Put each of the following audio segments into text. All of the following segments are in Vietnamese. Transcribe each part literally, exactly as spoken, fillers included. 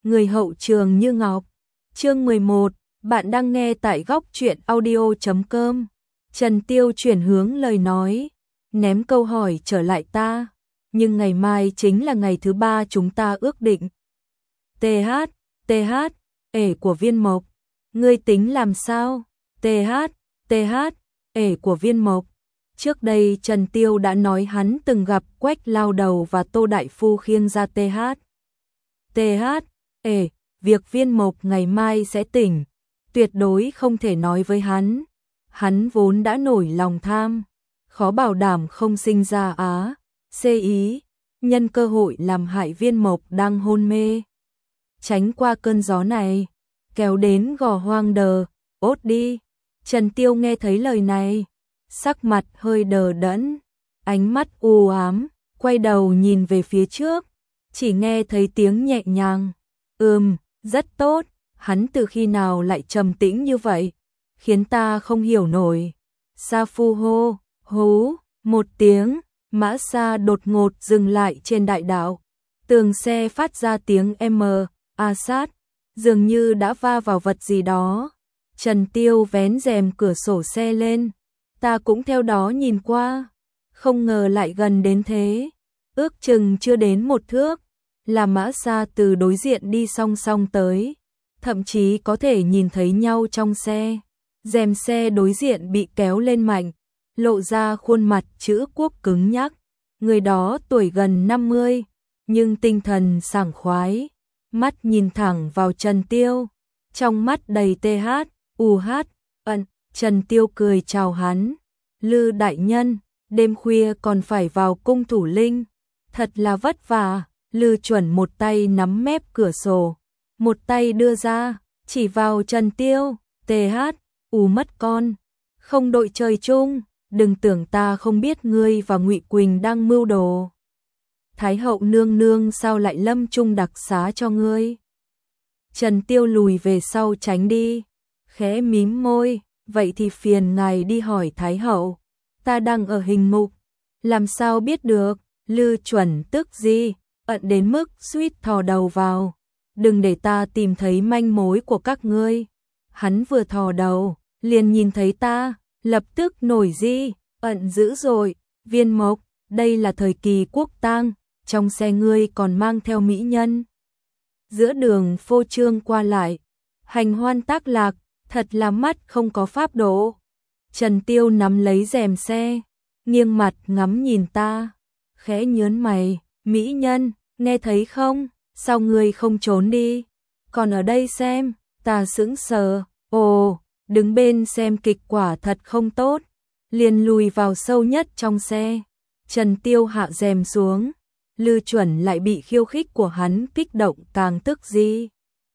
người hậu trường như ngọc. Chương mười một, bạn đang nghe tại góc truyện audio chấm com. Trần Tiêu chuyển hướng lời nói, ném câu hỏi trở lại ta, nhưng ngày mai chính là ngày thứ ba chúng ta ước định. tê hát, tê hát, ể của Viên Mộc, ngươi tính làm sao? tê hát, tê hát, ể của Viên Mộc. Trước đây Trần Tiêu đã nói hắn từng gặp Quách Lao Đầu và Tô Đại Phu khiêng ra tê hát. tê hát, ể, việc Viên Mộc ngày mai sẽ tỉnh, tuyệt đối không thể nói với hắn. Hắn vốn đã nổi lòng tham, khó bảo đảm không sinh ra á, xê ý, nhân cơ hội làm hại Viên Mộc đang hôn mê. Tránh qua cơn gió này, kéo đến gò hoang đờ, ốt đi. Trần Tiêu nghe thấy lời này, sắc mặt hơi đờ đẫn, ánh mắt u ám, quay đầu nhìn về phía trước, chỉ nghe thấy tiếng nhẹ nhàng, ừm, rất tốt, hắn từ khi nào lại trầm tĩnh như vậy, khiến ta không hiểu nổi. Sa Phu hô, hú, một tiếng, mã xa đột ngột dừng lại trên đại đạo, tường xe phát ra tiếng M, a sát, dường như đã va vào vật gì đó. Trần Tiêu vén rèm cửa sổ xe lên, ta cũng theo đó nhìn qua, không ngờ lại gần đến thế, ước chừng chưa đến một thước, là mã xa từ đối diện đi song song tới, thậm chí có thể nhìn thấy nhau trong xe. Rèm xe đối diện bị kéo lên mạnh, lộ ra khuôn mặt chữ quốc cứng nhắc, người đó tuổi gần năm mươi, nhưng tinh thần sảng khoái, mắt nhìn thẳng vào Trần Tiêu, trong mắt đầy tê hát, u hát, ẩn. Trần Tiêu cười chào hắn, Lư đại nhân, đêm khuya còn phải vào cung thủ linh, thật là vất vả. Lư Chuẩn một tay nắm mép cửa sổ, một tay đưa ra, chỉ vào Trần Tiêu, tê hát, u mất con, không đội trời chung, đừng tưởng ta không biết ngươi và Ngụy Quỳnh đang mưu đồ. Thái hậu nương nương sao lại lâm chung đặc xá cho ngươi? Trần Tiêu lùi về sau tránh đi, khẽ mím môi, vậy thì phiền ngài đi hỏi Thái hậu, ta đang ở hình ngục, làm sao biết được. Lư Chuẩn tức gì, ận đến mức suýt thò đầu vào, đừng để ta tìm thấy manh mối của các ngươi. Hắn vừa thò đầu, liền nhìn thấy ta, lập tức nổi di, ận dữ rồi, Viên Mộc, đây là thời kỳ quốc tang, trong xe ngươi còn mang theo mỹ nhân. Giữa đường phô trương qua lại, hành hoan tác lạc, thật là mắt không có pháp độ. Trần Tiêu nắm lấy rèm xe, nghiêng mặt ngắm nhìn ta, khẽ nhớn mày, mỹ nhân, nghe thấy không, sao ngươi không trốn đi, còn ở đây xem. Ta sững sờ, ồ, đứng bên xem kịch quả thật không tốt, liền lùi vào sâu nhất trong xe. Trần Tiêu hạ rèm xuống, Lư Chuẩn lại bị khiêu khích của hắn kích động càng tức gì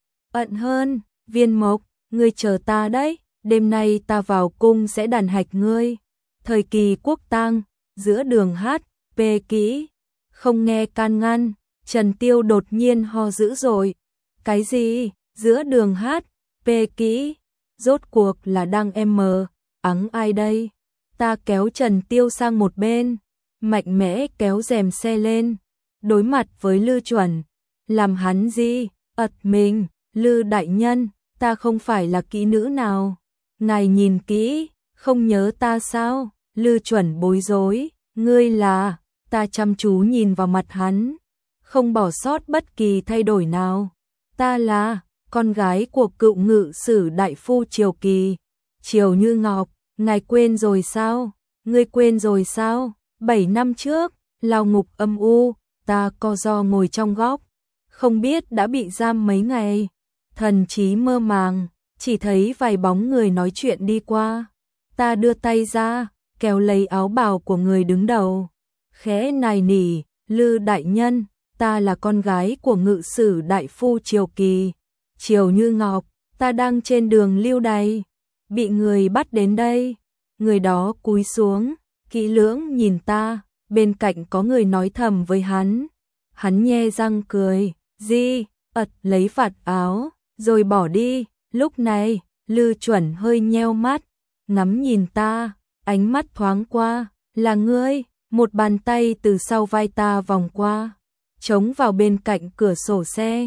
ận hơn. Viên Mộc, ngươi chờ ta đấy, đêm nay ta vào cung sẽ đàn hạch ngươi. Thời kỳ quốc tang, giữa đường hát, pê kỹ, không nghe can ngăn. Trần Tiêu đột nhiên ho dữ rồi. Cái gì? Giữa đường hát, pê kỹ, rốt cuộc là đang em mờ, ắng ai đây? Ta kéo Trần Tiêu sang một bên, mạnh mẽ kéo rèm xe lên, đối mặt với Lư Chuẩn, làm hắn gì? Ật mình, Lư đại nhân, ta không phải là kỹ nữ nào, ngài nhìn kỹ, không nhớ ta sao? Lư Chuẩn bối rối, ngươi là? Ta chăm chú nhìn vào mặt hắn, không bỏ sót bất kỳ thay đổi nào. Ta là con gái của cựu ngự sử đại phu Triều Kỳ, Triều Như Ngọc, ngài quên rồi sao? Ngươi quên rồi sao? Bảy năm trước, lao ngục âm u, ta co ro ngồi trong góc, không biết đã bị giam mấy ngày, thần trí mơ màng, chỉ thấy vài bóng người nói chuyện đi qua. Ta đưa tay ra, kéo lấy áo bào của người đứng đầu, khẽ nài nỉ, Lư đại nhân, ta là con gái của ngự sử đại phu Triều Kỳ, Triều Như Ngọc, ta đang trên đường lưu đày, bị người bắt đến đây. Người đó cúi xuống, kỹ lưỡng nhìn ta, bên cạnh có người nói thầm với hắn. Hắn nhe răng cười, di, ật lấy vạt áo, rồi bỏ đi. Lúc này, Lư Chuẩn hơi nheo mắt, ngắm nhìn ta, ánh mắt thoáng qua, là ngươi. Một bàn tay từ sau vai ta vòng qua, chống vào bên cạnh cửa sổ xe.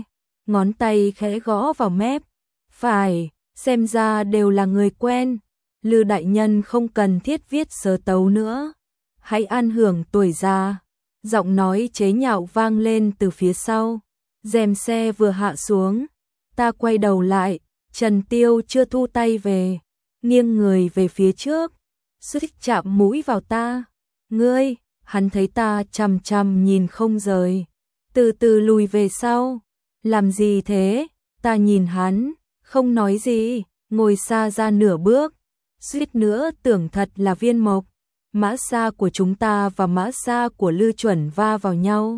ngón tay khẽ gõ vào mép. Phải, xem ra đều là người quen. Lư đại nhân không cần thiết viết sớ tấu nữa. Hãy an hưởng tuổi già. Giọng nói chế nhạo vang lên từ phía sau. Rèm xe vừa hạ xuống. Ta quay đầu lại. Trần Tiêu chưa thu tay về. Nghiêng người về phía trước. Suýt chạm mũi vào ta. Ngươi, hắn thấy ta chằm chằm nhìn không rời. Từ từ lùi về sau. Làm gì thế? Ta nhìn hắn, không nói gì, ngồi xa ra nửa bước. Suýt nữa tưởng thật là Viên Mộc. Mã xa của chúng ta và mã xa của Lư Chuẩn va vào nhau.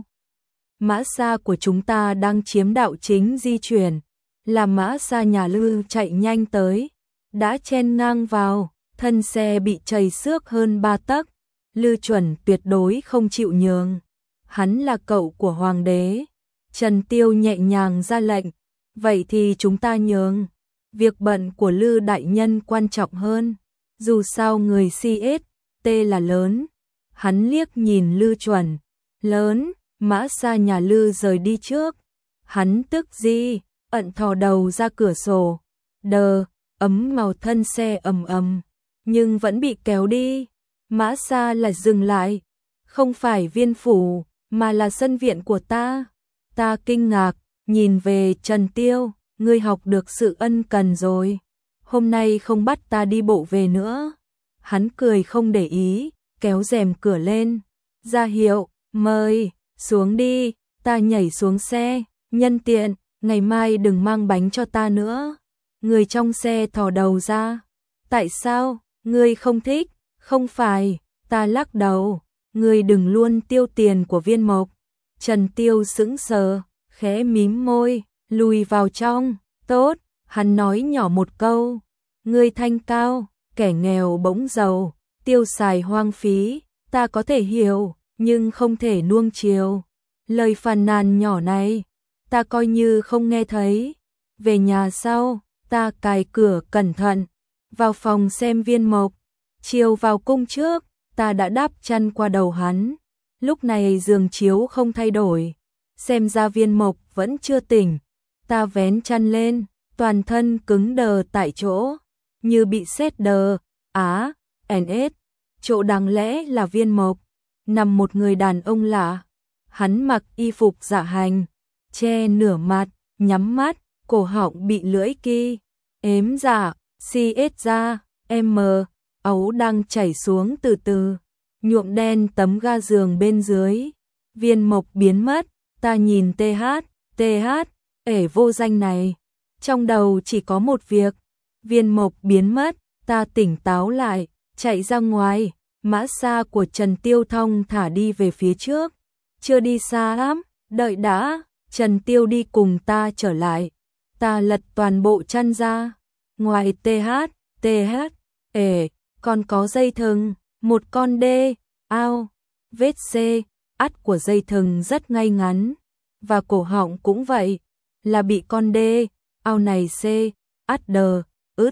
Mã xa của chúng ta đang chiếm đạo chính di chuyển. Là mã xa nhà Lư chạy nhanh tới. Đã chen ngang vào, thân xe bị chầy xước hơn ba tấc. Lư Chuẩn tuyệt đối không chịu nhường. Hắn là cậu của hoàng đế. Trần Tiêu nhẹ nhàng ra lệnh. Vậy thì chúng ta nhường. Việc bận của Lư đại nhân quan trọng hơn. Dù sao người xê ét tê là lớn. Hắn liếc nhìn Lư Chuẩn. Lớn, mã xa nhà Lư rời đi trước. Hắn tức gì, ẩn thò đầu ra cửa sổ. Đờ, ấm màu thân xe ầm ầm, nhưng vẫn bị kéo đi. Mã xa lại dừng lại. Không phải viên phủ, mà là sân viện của ta. Ta kinh ngạc, nhìn về Trần Tiêu, ngươi học được sự ân cần rồi. Hôm nay không bắt ta đi bộ về nữa. Hắn cười không để ý, kéo rèm cửa lên. Ra hiệu, mời, xuống đi, ta nhảy xuống xe, nhân tiện, ngày mai đừng mang bánh cho ta nữa. Người trong xe thò đầu ra. Tại sao, ngươi không thích? Không phải, ta lắc đầu, ngươi đừng luôn tiêu tiền của Viên Mộc. Trần Tiêu sững sờ, khẽ mím môi, lùi vào trong. Tốt, hắn nói nhỏ một câu. Ngươi thanh cao, kẻ nghèo bỗng giàu, tiêu xài hoang phí, ta có thể hiểu, nhưng không thể nuông chiều. Lời phàn nàn nhỏ này, ta coi như không nghe thấy. Về nhà sau, ta cài cửa cẩn thận, vào phòng xem Viên Mộc. Chiều vào cung trước, ta đã đắp chăn qua đầu hắn. Lúc này giường chiếu không thay đổi, xem ra Viên Mộc vẫn chưa tỉnh. Ta vén chăn lên, toàn thân cứng đờ tại chỗ, như bị sét đờ. Á, en ét, chỗ đáng lẽ là Viên Mộc, nằm một người đàn ông lạ. Hắn mặc y phục dạ hành, che nửa mặt, nhắm mắt, cổ họng bị lưỡi ki ếm dạ, xê ét ra, M, ấu đang chảy xuống từ từ, nhuộm đen tấm ga giường bên dưới. Viên Mộc biến mất, ta nhìn tê hát, tê hát, ể vô danh này. Trong đầu chỉ có một việc, Viên Mộc biến mất, ta tỉnh táo lại, chạy ra ngoài. Mã xa của Trần Tiêu thong thả đi về phía trước. Chưa đi xa lắm, đợi đã. Trần Tiêu đi cùng ta trở lại. Ta lật toàn bộ chăn ra. Ngoài tê hát, tê hát, ể, còn có dây thừng, một con đê, ao, vết xê, ắt của dây thừng rất ngay ngắn. Và cổ họng cũng vậy, là bị con đê, ao này xê, ắt đờ, ứt.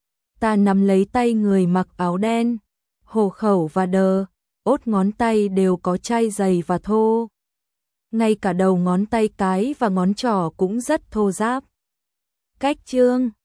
Ta nắm lấy tay người mặc áo đen, hổ khẩu và đờ, ốt ngón tay đều có chai dày và thô. Ngay cả đầu ngón tay cái và ngón trỏ cũng rất thô ráp. Cách chương